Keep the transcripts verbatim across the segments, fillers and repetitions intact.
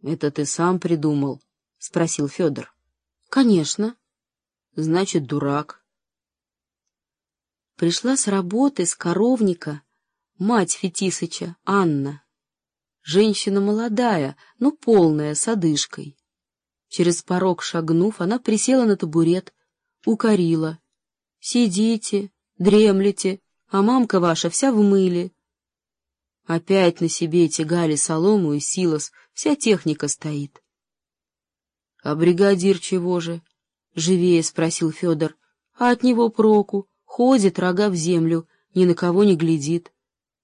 — Это ты сам придумал? — спросил Федор. — Конечно. — Значит, дурак. Пришла с работы, с коровника, мать Фетисыча, Анна. Женщина молодая, но полная, с одышкой. Через порог шагнув, она присела на табурет, укорила. — Сидите, дремлете, а мамка ваша вся в мыле. Опять на себе тягали солому и силос, вся техника стоит. — А бригадир чего же? — живее спросил Федор. — А от него проку, ходит, рога в землю, ни на кого не глядит.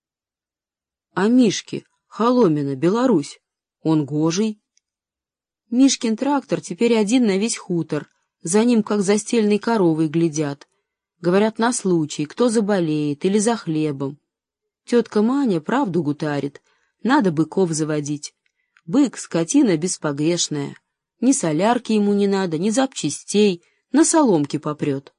— А Мишки, Холомина, Беларусь, он гожий? Мишкин трактор теперь один на весь хутор, за ним как за стельной коровой глядят. Говорят, на случай, кто заболеет или за хлебом. Тетка Маня правду гутарит, надо быков заводить. Бык — скотина беспогрешная. Ни солярки ему не надо, ни запчастей, на соломке попрет.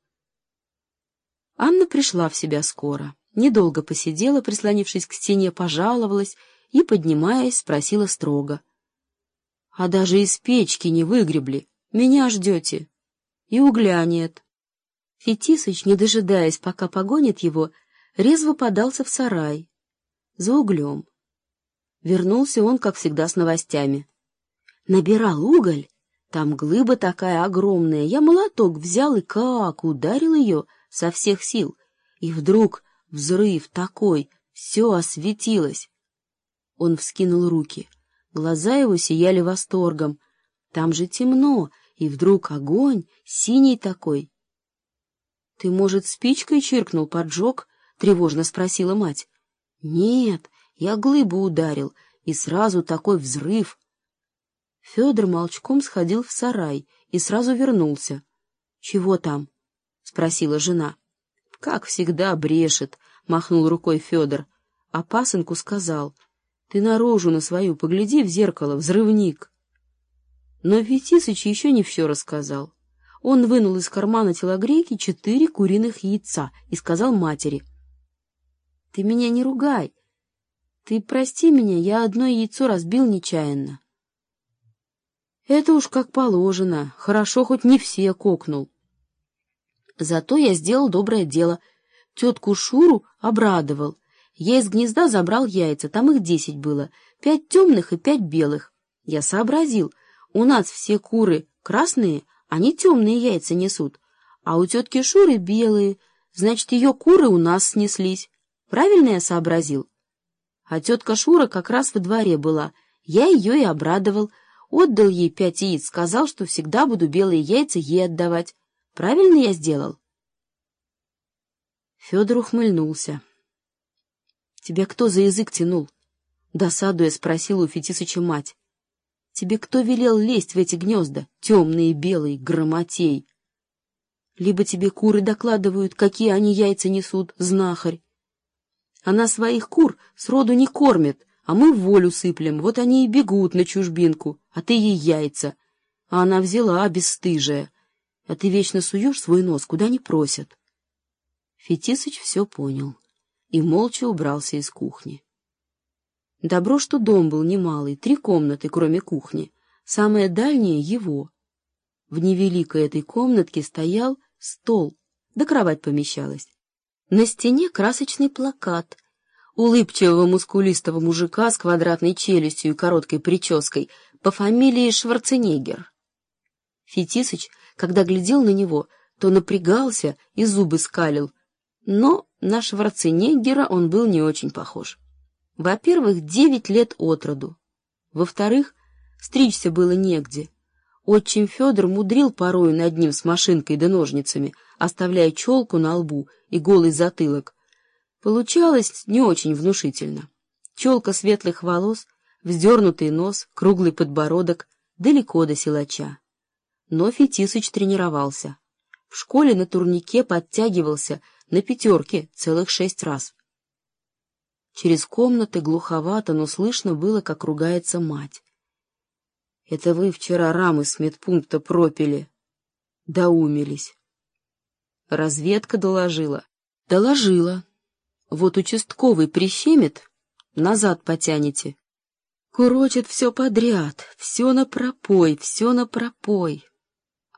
Анна пришла в себя скоро, недолго посидела, прислонившись к стене, пожаловалась и, поднимаясь, спросила строго. — А даже из печки не выгребли, меня ждете? И угля нет. Фетисыч, не дожидаясь, пока погонит его, резво подался в сарай за углем. Вернулся он, как всегда, с новостями. Набирал уголь, там глыба такая огромная, я молоток взял и как ударил ее со всех сил, и вдруг взрыв такой, все осветилось. Он вскинул руки, глаза его сияли восторгом. Там же темно, и вдруг огонь, синий такой. — Ты, может, спичкой чиркнул, поджег? — тревожно спросила мать. — Нет, я глыбу ударил, и сразу такой взрыв. Федор молчком сходил в сарай и сразу вернулся. — Чего там? — спросила жена. — Как всегда брешет, — махнул рукой Федор, а пасынку сказал. — Ты наружу на свою погляди в зеркало, взрывник. Но Фетисыч еще не все рассказал. Он вынул из кармана телогрейки четыре куриных яйца и сказал матери. — Ты меня не ругай. Ты прости меня, я одно яйцо разбил нечаянно. — Это уж как положено, хорошо хоть не все кокнул. Зато я сделал доброе дело. Тетку Шуру обрадовал. Я из гнезда забрал яйца, там их десять было, пять темных и пять белых. Я сообразил, у нас все куры красные, они темные яйца несут, а у тетки Шуры белые, значит, ее куры у нас снеслись. Правильно я сообразил? А тетка Шура как раз во дворе была, я ее и обрадовал, отдал ей пять яиц, сказал, что всегда буду белые яйца ей отдавать. Правильно я сделал? Федор ухмыльнулся. — Тебя кто за язык тянул? — досадуя спросила у Фетисыча мать. — Тебе кто велел лезть в эти гнезда, темные, белые, грамотей? Либо тебе куры докладывают, какие они яйца несут, знахарь. Она своих кур сроду не кормит, а мы в волю сыплем, вот они и бегут на чужбинку, а ты ей яйца. А она взяла, бесстыжая. А ты вечно суешь свой нос, куда не просят. Фетисыч все понял и молча убрался из кухни. Добро, что дом был немалый, три комнаты, кроме кухни, самая дальняя — его. В невеликой этой комнатке стоял стол, да кровать помещалась. На стене красочный плакат улыбчивого мускулистого мужика с квадратной челюстью и короткой прической по фамилии Шварценеггер. Фетисыч, когда глядел на него, то напрягался и зубы скалил, но на Шварценеггера он был не очень похож. Во-первых, девять лет от роду. Во-вторых, стричься было негде. Отчим Федор мудрил порою над ним с машинкой да ножницами, оставляя челку на лбу и голый затылок. Получалось не очень внушительно. Челка светлых волос, вздернутый нос, круглый подбородок, далеко до силача. Но Фетисыч тренировался. В школе на турнике подтягивался на пятерке целых шесть раз. Через комнаты глуховато, но слышно было, как ругается мать. — Это вы вчера рамы с медпункта пропили. Доумились. Разведка доложила. Доложила. Вот участковый прищемит, назад потянете. Урочит все подряд, все на пропой, все на пропой.